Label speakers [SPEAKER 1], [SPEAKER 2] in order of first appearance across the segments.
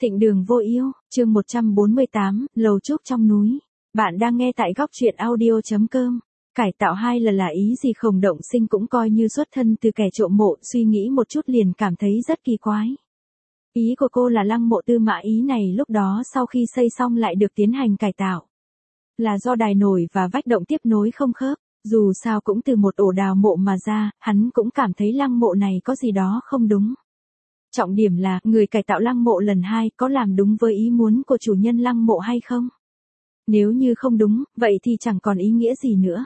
[SPEAKER 1] Thịnh Đường Vô Ưu, chương 148, Lầu Trúc trong núi. Bạn đang nghe tại góc truyện audio.com. Cải tạo 2 lần là ý gì? Khổng Động Sinh cũng coi như xuất thân từ kẻ trộm mộ, suy nghĩ một chút liền cảm thấy rất kỳ quái. Ý của cô là lăng mộ Tư Mã Ý này lúc đó sau khi xây xong lại được tiến hành cải tạo. Là do đài nổi và vách động tiếp nối không khớp, dù sao cũng từ một ổ đào mộ mà ra, hắn cũng cảm thấy lăng mộ này có gì đó không đúng. Trọng điểm là, người cải tạo lăng mộ lần 2 có làm đúng với ý muốn của chủ nhân lăng mộ hay không? Nếu như không đúng, vậy thì chẳng còn ý nghĩa gì nữa.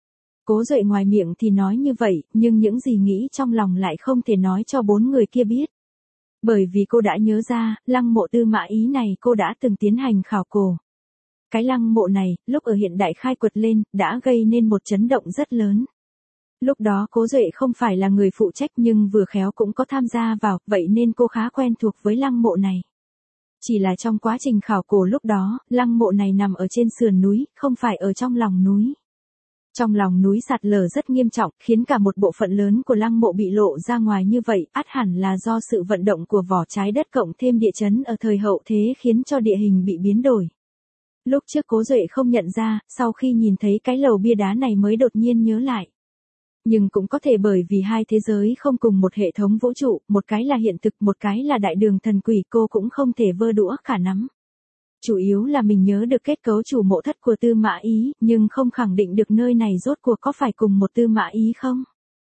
[SPEAKER 1] Cố Duệ ngoài miệng thì nói như vậy, nhưng những gì nghĩ trong lòng lại không thể nói cho 4 người kia biết. Bởi vì cô đã nhớ ra, lăng mộ Tư Mã Ý này cô đã từng tiến hành khảo cổ. Cái lăng mộ này, lúc ở hiện đại khai quật lên, đã gây nên một chấn động rất lớn. Lúc đó Cố Duệ không phải là người phụ trách nhưng vừa khéo cũng có tham gia vào, vậy nên cô khá quen thuộc với lăng mộ này. Chỉ là trong quá trình khảo cổ lúc đó, lăng mộ này nằm ở trên sườn núi, không phải ở trong lòng núi. Trong lòng núi sạt lở rất nghiêm trọng, khiến cả một bộ phận lớn của lăng mộ bị lộ ra ngoài như vậy, ắt hẳn là do sự vận động của vỏ trái đất cộng thêm địa chấn ở thời hậu thế khiến cho địa hình bị biến đổi. Lúc trước Cố Duệ không nhận ra, sau khi nhìn thấy cái lầu bia đá này mới đột nhiên nhớ lại. Nhưng cũng có thể bởi vì hai thế giới không cùng một hệ thống vũ trụ, một cái là hiện thực, một cái là đại đường thần quỷ, cô cũng không thể vơ đũa cả nắm. Chủ yếu là mình nhớ được kết cấu chủ mộ thất của Tư Mã Ý, nhưng không khẳng định được nơi này rốt cuộc có phải cùng một Tư Mã Ý không.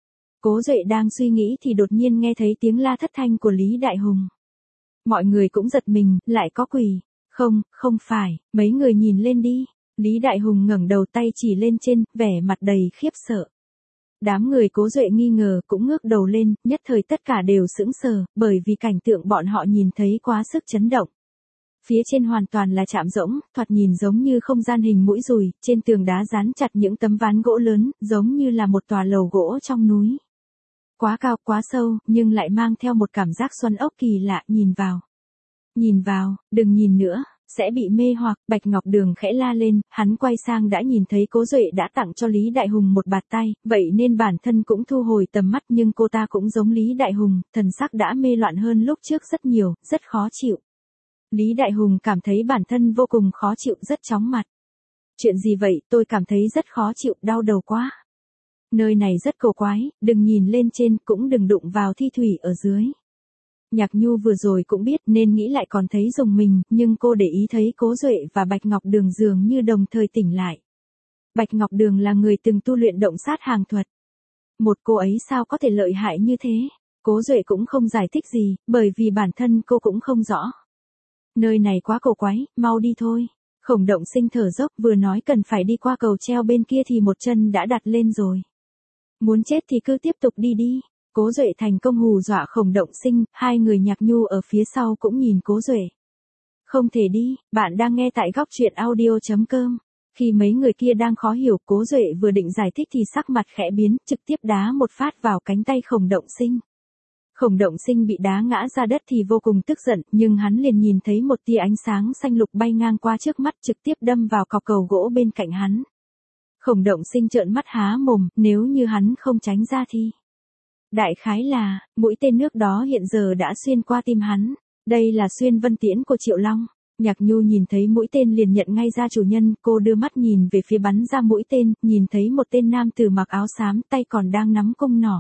[SPEAKER 1] Cố Duệ đang suy nghĩ thì đột nhiên nghe thấy tiếng la thất thanh của Lý Đại Hùng. Mọi người cũng giật mình, lại có quỷ. Không phải, mấy người nhìn lên đi. Lý Đại Hùng ngẩng đầu tay chỉ lên trên, vẻ mặt đầy khiếp sợ. Đám người Cố Duệ nghi ngờ cũng ngước đầu lên, nhất thời tất cả đều sững sờ, bởi vì cảnh tượng bọn họ nhìn thấy quá sức chấn động. Phía trên hoàn toàn là trạm rỗng, thoạt nhìn giống như không gian hình mũi dùi, trên tường đá dán chặt những tấm ván gỗ lớn, giống như là một tòa lầu gỗ trong núi. Quá cao, quá sâu, nhưng lại mang theo một cảm giác xoắn ốc kỳ lạ, nhìn vào. Nhìn vào, đừng nhìn nữa, sẽ bị mê hoặc. Bạch Ngọc Đường khẽ la lên, hắn quay sang đã nhìn thấy Cố Duệ đã tặng cho Lý Đại Hùng một bạt tay, vậy nên bản thân cũng thu hồi tầm mắt, nhưng cô ta cũng giống Lý Đại Hùng, thần sắc đã mê loạn hơn lúc trước rất nhiều, rất khó chịu. Lý Đại Hùng cảm thấy bản thân vô cùng khó chịu, rất chóng mặt. Chuyện gì vậy? Tôi cảm thấy rất khó chịu, đau đầu quá. Nơi này rất cổ quái, đừng nhìn lên trên, cũng đừng đụng vào thi thủy ở dưới. Nhạc Nhu vừa rồi cũng biết nên nghĩ lại còn thấy rùng mình, nhưng cô để ý thấy Cố Duệ và Bạch Ngọc Đường dường như đồng thời tỉnh lại. Bạch Ngọc Đường là người từng tu luyện động sát hàng thuật. Một cô ấy sao có thể lợi hại như thế? Cố Duệ cũng không giải thích gì, bởi vì bản thân cô cũng không rõ. Nơi này quá cổ quái, mau đi thôi. Khổng Động Sinh thở dốc, vừa nói cần phải đi qua cầu treo bên kia thì một chân đã đặt lên rồi. Muốn chết thì cứ tiếp tục đi đi. Cố Duệ thành công hù dọa Khổng Động Sinh, hai người Nhạc Nhu ở phía sau cũng nhìn Cố Duệ. Không thể đi, bạn đang nghe tại góc truyện audio.com. Khi mấy người kia đang khó hiểu, Cố Duệ vừa định giải thích thì sắc mặt khẽ biến, trực tiếp đá một phát vào cánh tay Khổng Động Sinh. Khổng Động Sinh bị đá ngã ra đất thì vô cùng tức giận, nhưng hắn liền nhìn thấy một tia ánh sáng xanh lục bay ngang qua trước mắt, trực tiếp đâm vào cọc cầu gỗ bên cạnh hắn. Khổng Động Sinh trợn mắt há mồm, nếu như hắn không tránh ra thì... Đại khái là, mũi tên nước đó hiện giờ đã xuyên qua tim hắn. Đây là xuyên vân tiễn của Triệu Long. Nhạc Nhu nhìn thấy mũi tên liền nhận ngay ra chủ nhân, cô đưa mắt nhìn về phía bắn ra mũi tên, nhìn thấy một tên nam tử mặc áo xám, tay còn đang nắm cung nỏ.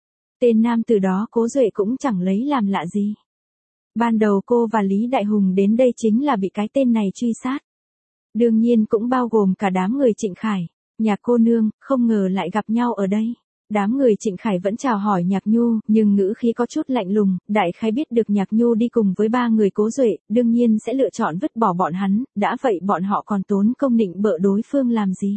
[SPEAKER 1] Tên nam tử đó Cố Duệ cũng chẳng lấy làm lạ gì. Ban đầu cô và Lý Đại Hùng đến đây chính là bị cái tên này truy sát. Đương nhiên cũng bao gồm cả đám người Trịnh Khải. Nhạc cô nương, không ngờ lại gặp nhau ở đây. Đám người Trịnh Khải vẫn chào hỏi Nhạc Nhu, nhưng ngữ khí có chút lạnh lùng, đại khái biết được Nhạc Nhu đi cùng với 3 người Cố Duệ, đương nhiên sẽ lựa chọn vứt bỏ bọn hắn, đã vậy bọn họ còn tốn công nịnh bợ đối phương làm gì.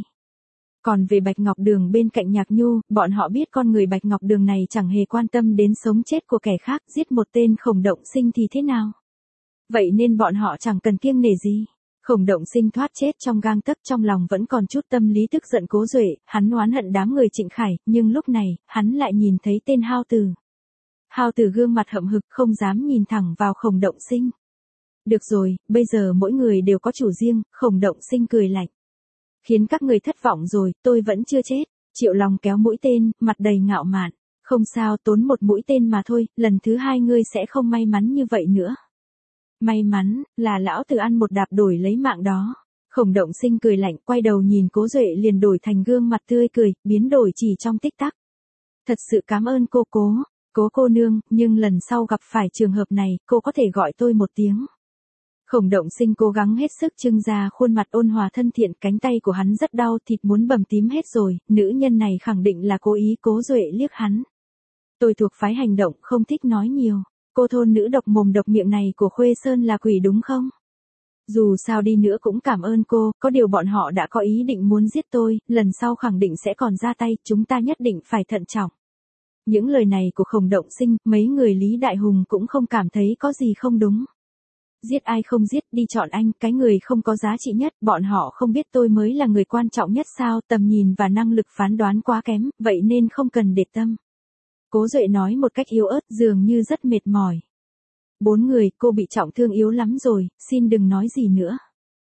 [SPEAKER 1] Còn về Bạch Ngọc Đường bên cạnh Nhạc Nhu, bọn họ biết con người Bạch Ngọc Đường này chẳng hề quan tâm đến sống chết của kẻ khác, giết một tên Khổng Động Sinh thì thế nào. Vậy nên bọn họ chẳng cần kiêng nể gì. Khổng Động Sinh thoát chết trong gang tấc, trong lòng vẫn còn chút tâm lý tức giận Cố Duệ, hắn oán hận đám người Trịnh Khải, nhưng lúc này, hắn lại nhìn thấy tên Hao Tử. Hao Tử gương mặt hậm hực không dám nhìn thẳng vào Khổng Động Sinh. Được rồi, bây giờ mỗi người đều có chủ riêng, Khổng Động Sinh cười lạnh. Khiến các người thất vọng rồi, tôi vẫn chưa chết. Triệu Long kéo mũi tên, mặt đầy ngạo mạn. Không sao, tốn một mũi tên mà thôi, lần thứ 2 ngươi sẽ không may mắn như vậy nữa. May mắn, là lão tử ăn một đạp đổi lấy mạng đó. Khổng Động Sinh cười lạnh, quay đầu nhìn Cố Duệ liền đổi thành gương mặt tươi cười, biến đổi chỉ trong tích tắc. Thật sự cảm ơn Cố cô nương, nhưng lần sau gặp phải trường hợp này, cô có thể gọi tôi một tiếng. Khổng Động Sinh cố gắng hết sức trưng ra khuôn mặt ôn hòa thân thiện, cánh tay của hắn rất đau, thịt muốn bầm tím hết rồi, nữ nhân này khẳng định là cố ý. Cố Duệ liếc hắn. Tôi thuộc phái hành động, không thích nói nhiều. Cô thôn nữ độc mồm độc miệng này của Khuê Sơn là quỷ đúng không? Dù sao đi nữa cũng cảm ơn cô, có điều bọn họ đã có ý định muốn giết tôi, lần sau khẳng định sẽ còn ra tay, chúng ta nhất định phải thận trọng. Những lời này của Khổng Động Sinh, mấy người Lý Đại Hùng cũng không cảm thấy có gì không đúng. Giết ai không giết, đi chọn anh, cái người không có giá trị nhất, bọn họ không biết tôi mới là người quan trọng nhất sao, tầm nhìn và năng lực phán đoán quá kém, vậy nên không cần để tâm. Cố Duệ nói một cách yếu ớt, dường như rất mệt mỏi. 4 người, cô bị trọng thương yếu lắm rồi, xin đừng nói gì nữa.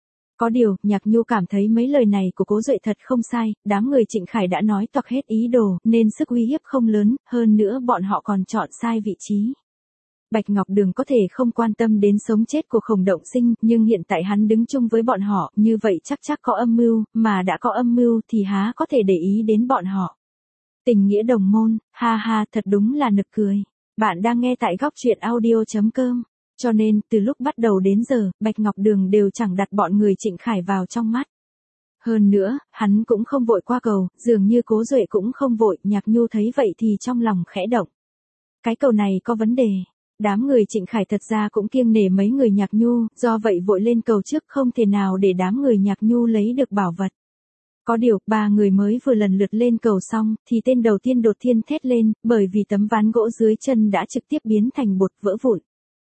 [SPEAKER 1] Có điều, Nhạc Nhu cảm thấy mấy lời này của Cố Duệ thật không sai, đám người Trịnh Khải đã nói toạc hết ý đồ, nên sức uy hiếp không lớn, hơn nữa bọn họ còn chọn sai vị trí. Bạch Ngọc Đường có thể không quan tâm đến sống chết của Khổng Động Sinh, nhưng hiện tại hắn đứng chung với bọn họ, như vậy chắc có âm mưu, mà đã có âm mưu thì há có thể để ý đến bọn họ. Tình nghĩa đồng môn, ha ha, thật đúng là nực cười. Bạn đang nghe tại góc truyện audio.com. Cho nên, từ lúc bắt đầu đến giờ, Bạch Ngọc Đường đều chẳng đặt bọn người Trịnh Khải vào trong mắt. Hơn nữa, hắn cũng không vội qua cầu, dường như Cố Duệ cũng không vội, Nhạc Nhu thấy vậy thì trong lòng khẽ động. Cái cầu này có vấn đề. Đám người Trịnh Khải thật ra cũng kiêng nể mấy người Nhạc Nhu, do vậy vội lên cầu trước, không thể nào để đám người Nhạc Nhu lấy được bảo vật. Có điều, 3 người mới vừa lần lượt lên cầu xong, thì tên đầu tiên đột nhiên thét lên, bởi vì tấm ván gỗ dưới chân đã trực tiếp biến thành bột vỡ vụn.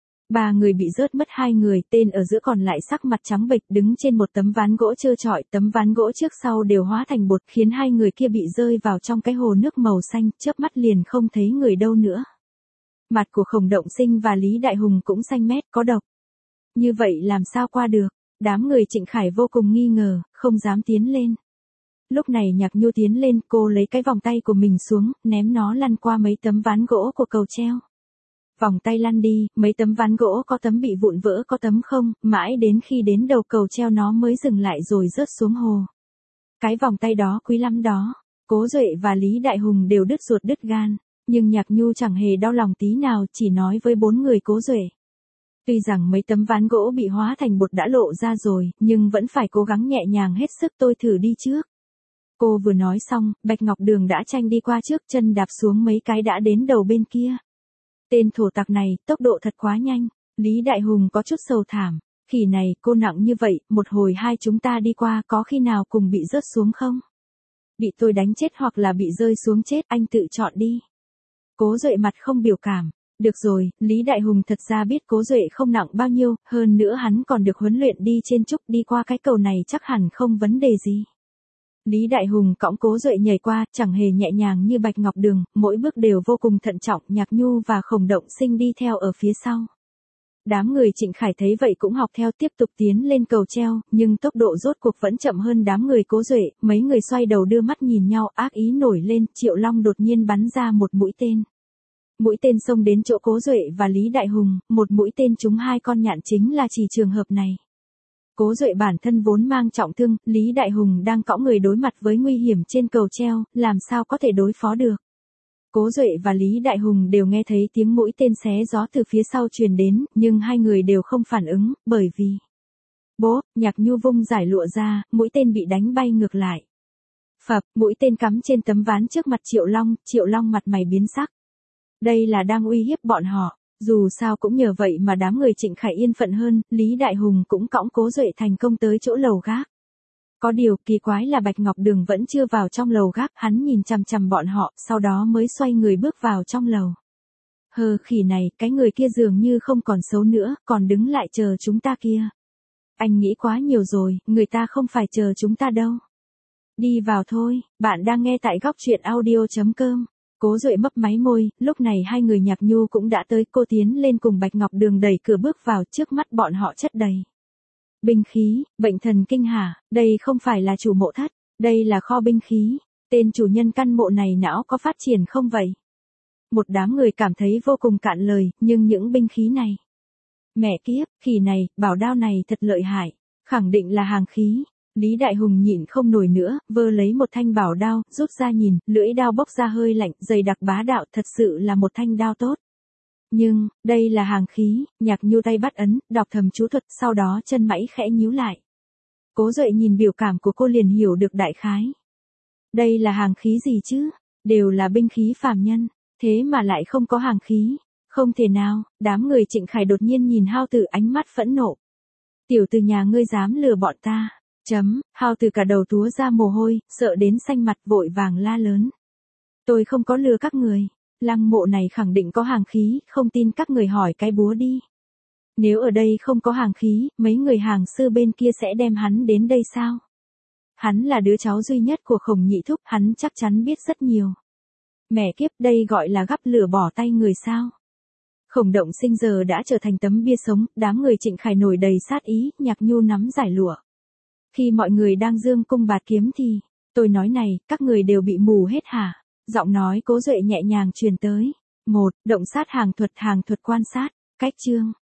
[SPEAKER 1] 3 người bị rớt mất 2 người, tên ở giữa còn lại sắc mặt trắng bệch đứng trên một tấm ván gỗ trơ trọi, tấm ván gỗ trước sau đều hóa thành bột, khiến 2 người kia bị rơi vào trong cái hồ nước màu xanh, chớp mắt liền không thấy người đâu nữa. Mặt của Khổng Động Sinh và Lý Đại Hùng cũng xanh mét, có độc. Như vậy làm sao qua được? Đám người Trịnh Khải vô cùng nghi ngờ, không dám tiến lên. Lúc này Nhạc Nhu tiến lên, cô lấy cái vòng tay của mình xuống, ném nó lăn qua mấy tấm ván gỗ của cầu treo. Vòng tay lăn đi, mấy tấm ván gỗ có tấm bị vụn vỡ có tấm không, mãi đến khi đến đầu cầu treo nó mới dừng lại rồi rớt xuống hồ. Cái vòng tay đó quý lắm đó. Cố Duệ và Lý Đại Hùng đều đứt ruột đứt gan, nhưng Nhạc Nhu chẳng hề đau lòng tí nào, chỉ nói với 4 người Cố Duệ. Tuy rằng mấy tấm ván gỗ bị hóa thành bột đã lộ ra rồi, nhưng vẫn phải cố gắng nhẹ nhàng hết sức, tôi thử đi trước. Cô vừa nói xong, Bạch Ngọc Đường đã tranh đi qua trước, chân đạp xuống mấy cái đã đến đầu bên kia. Tên thổ tặc này, tốc độ thật quá nhanh. Lý Đại Hùng có chút sầu thảm. Khỉ này, cô nặng như vậy, một hồi hai chúng ta đi qua có khi nào cùng bị rớt xuống không? Bị tôi đánh chết hoặc là bị rơi xuống chết, anh tự chọn đi. Cố Duệ mặt không biểu cảm. Được rồi, Lý Đại Hùng thật ra biết Cố Duệ không nặng bao nhiêu, hơn nữa hắn còn được huấn luyện đi trên trúc, đi qua cái cầu này chắc hẳn không vấn đề gì. Lý Đại Hùng cõng Cố Duệ nhảy qua, chẳng hề nhẹ nhàng như Bạch Ngọc Đường, mỗi bước đều vô cùng thận trọng, Nhạc Nhu và Khổng Động Sinh đi theo ở phía sau. Đám người Trịnh Khải thấy vậy cũng học theo tiếp tục tiến lên cầu treo, nhưng tốc độ rốt cuộc vẫn chậm hơn đám người Cố Duệ, mấy người xoay đầu đưa mắt nhìn nhau, ác ý nổi lên, Triệu Long đột nhiên bắn ra một mũi tên. Mũi tên xông đến chỗ Cố Duệ và Lý Đại Hùng, một mũi tên trúng 2 con nhạn chính là chỉ trường hợp này. Cố Duệ bản thân vốn mang trọng thương, Lý Đại Hùng đang cõng người đối mặt với nguy hiểm trên cầu treo, làm sao có thể đối phó được. Cố Duệ và Lý Đại Hùng đều nghe thấy tiếng mũi tên xé gió từ phía sau truyền đến, nhưng hai người đều không phản ứng, bởi vì... Bố, Nhạc Nhu vung giải lụa ra, mũi tên bị đánh bay ngược lại. Phập, mũi tên cắm trên tấm ván trước mặt Triệu Long mặt mày biến sắc. Đây là đang uy hiếp bọn họ. Dù sao cũng nhờ vậy mà đám người Trịnh Khải yên phận hơn, Lý Đại Hùng cũng cõng Cố Duệ thành công tới chỗ lầu gác. Có điều kỳ quái là Bạch Ngọc Đường vẫn chưa vào trong lầu gác, hắn nhìn chằm chằm bọn họ, sau đó mới xoay người bước vào trong lầu. Hờ khỉ này, cái người kia dường như không còn xấu nữa, còn đứng lại chờ chúng ta kia. Anh nghĩ quá nhiều rồi, người ta không phải chờ chúng ta đâu. Đi vào thôi, bạn đang nghe tại góc truyện audio.com. Cố Duệ mấp máy môi, lúc này hai người Nhạc Nhu cũng đã tới, cô tiến lên cùng Bạch Ngọc Đường đẩy cửa bước vào, trước mắt bọn họ chất đầy binh khí, bệnh thần kinh hả, đây không phải là chủ mộ thất, đây là kho binh khí, tên chủ nhân căn mộ này não có phát triển không vậy? Một đám người cảm thấy vô cùng cạn lời, nhưng những binh khí này, Mẹ kiếp, khỉ này, bảo đao này thật lợi hại. Khẳng định là hàng khí. Lý Đại Hùng nhịn không nổi nữa, vơ lấy một thanh bảo đao, rút ra nhìn, lưỡi đao bốc ra hơi lạnh, dày đặc bá đạo, thật sự là một thanh đao tốt. Nhưng, đây là hàng khí, Nhạc Nhu tay bắt ấn, đọc thầm chú thuật, sau đó chân mãy khẽ nhíu lại. Cố Duệ nhìn biểu cảm của cô liền hiểu được đại khái. Đây là hàng khí gì chứ? Đều là binh khí phàm nhân, thế mà lại không có hàng khí. Không thể nào, đám người Trịnh Khải đột nhiên nhìn Hao Tử ánh mắt phẫn nộ. Tiểu tử nhà ngươi dám lừa bọn ta. Hao Tử cả đầu túa ra mồ hôi, sợ đến xanh mặt vội vàng la lớn. Tôi không có lừa các người. Lăng mộ này khẳng định có hàng khí, không tin các người hỏi cái búa đi. Nếu ở đây không có hàng khí, mấy người hàng sư bên kia sẽ đem hắn đến đây sao? Hắn là đứa cháu duy nhất của Khổng Nhị Thúc, hắn chắc chắn biết rất nhiều. Mẹ kiếp, đây gọi là gắp lửa bỏ tay người sao? Khổng Động Sinh giờ đã trở thành tấm bia sống, đám người Trịnh Khải nổi đầy sát ý, Nhạc Nhu nắm giải lụa. Khi mọi người đang dương cung bạt kiếm thì, tôi nói này, các người đều bị mù hết hả? Giọng nói Cố Duệ nhẹ nhàng truyền tới. Động sát hàng thuật quan sát, cách chương.